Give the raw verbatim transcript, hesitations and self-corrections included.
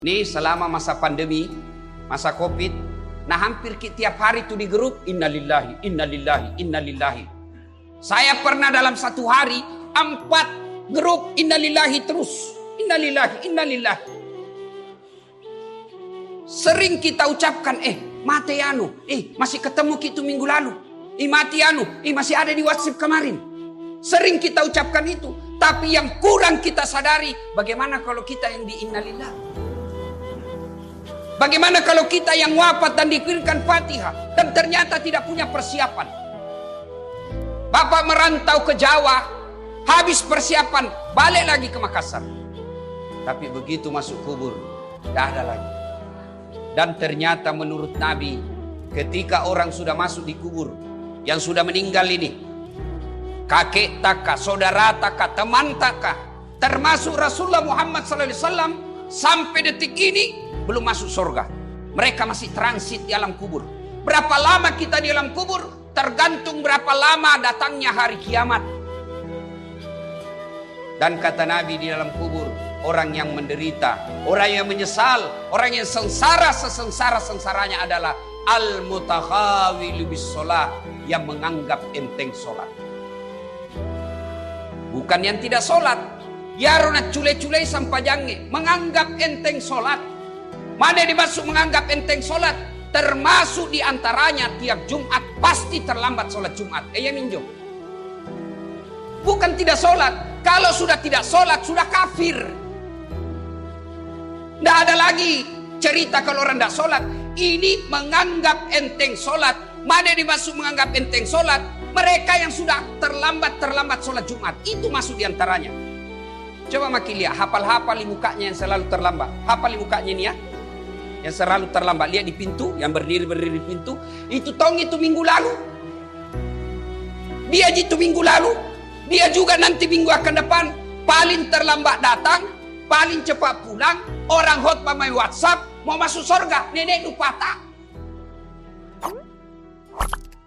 Ini selama masa pandemi, masa Covid, nah hampir tiap hari itu di grup innalillahi, innalillahi, innalillahi. Saya pernah dalam satu hari empat grup innalillahi terus, innalillahi, innalillahi. Sering kita ucapkan, eh mati anu, eh masih ketemu kita minggu lalu, eh mati anu, eh masih ada di WhatsApp kemarin. Sering kita ucapkan itu, tapi yang kurang kita sadari, bagaimana kalau kita yang di innalillah? Bagaimana kalau kita yang wafat dan dikirimkan Fatihah dan ternyata tidak punya persiapan? Bapak merantau ke Jawa, habis persiapan, balik lagi ke Makassar. Tapi begitu masuk kubur, tidak ada lagi. Dan ternyata menurut Nabi, ketika orang sudah masuk di kubur, yang sudah meninggal ini, kakek taka, saudara taka, teman taka, termasuk Rasulullah Muhammad sallallahu alaihi wasallam, sampai detik ini belum masuk surga. Mereka masih transit di alam kubur. Berapa lama kita di alam kubur tergantung berapa lama datangnya hari kiamat. Dan kata Nabi, di dalam kubur orang yang menderita, orang yang menyesal, orang yang sengsara sesengsara-sengsaranya adalah al-mutakhawilu bis shalah, yang menganggap enteng sholat. Bukan yang tidak sholat. Ya rona cule-cule sampai jange menganggap enteng sholat. Mana dimaksud menganggap enteng sholat? Termasuk diantaranya tiap Jumat pasti terlambat sholat Jumat. Eh ya minjom. Bukan tidak sholat. Kalau sudah tidak sholat sudah kafir. Tidak ada lagi cerita kalau orang tidak sholat. Ini menganggap enteng sholat. Mana dimaksud menganggap enteng sholat? Mereka yang sudah terlambat-terlambat sholat Jumat. Itu masuk diantaranya. Coba makin lihat. Hafal-hafal di mukanya yang selalu terlambat. Hafal di mukanya ini ya. Yang selalu terlambat, lihat di pintu, yang berdiri-berdiri di pintu, itu tong itu minggu lalu. Dia itu minggu lalu, dia juga nanti minggu akan depan, paling terlambat datang, paling cepat pulang, orang khotbah main WhatsApp, mau masuk surga, nenek lupa tak.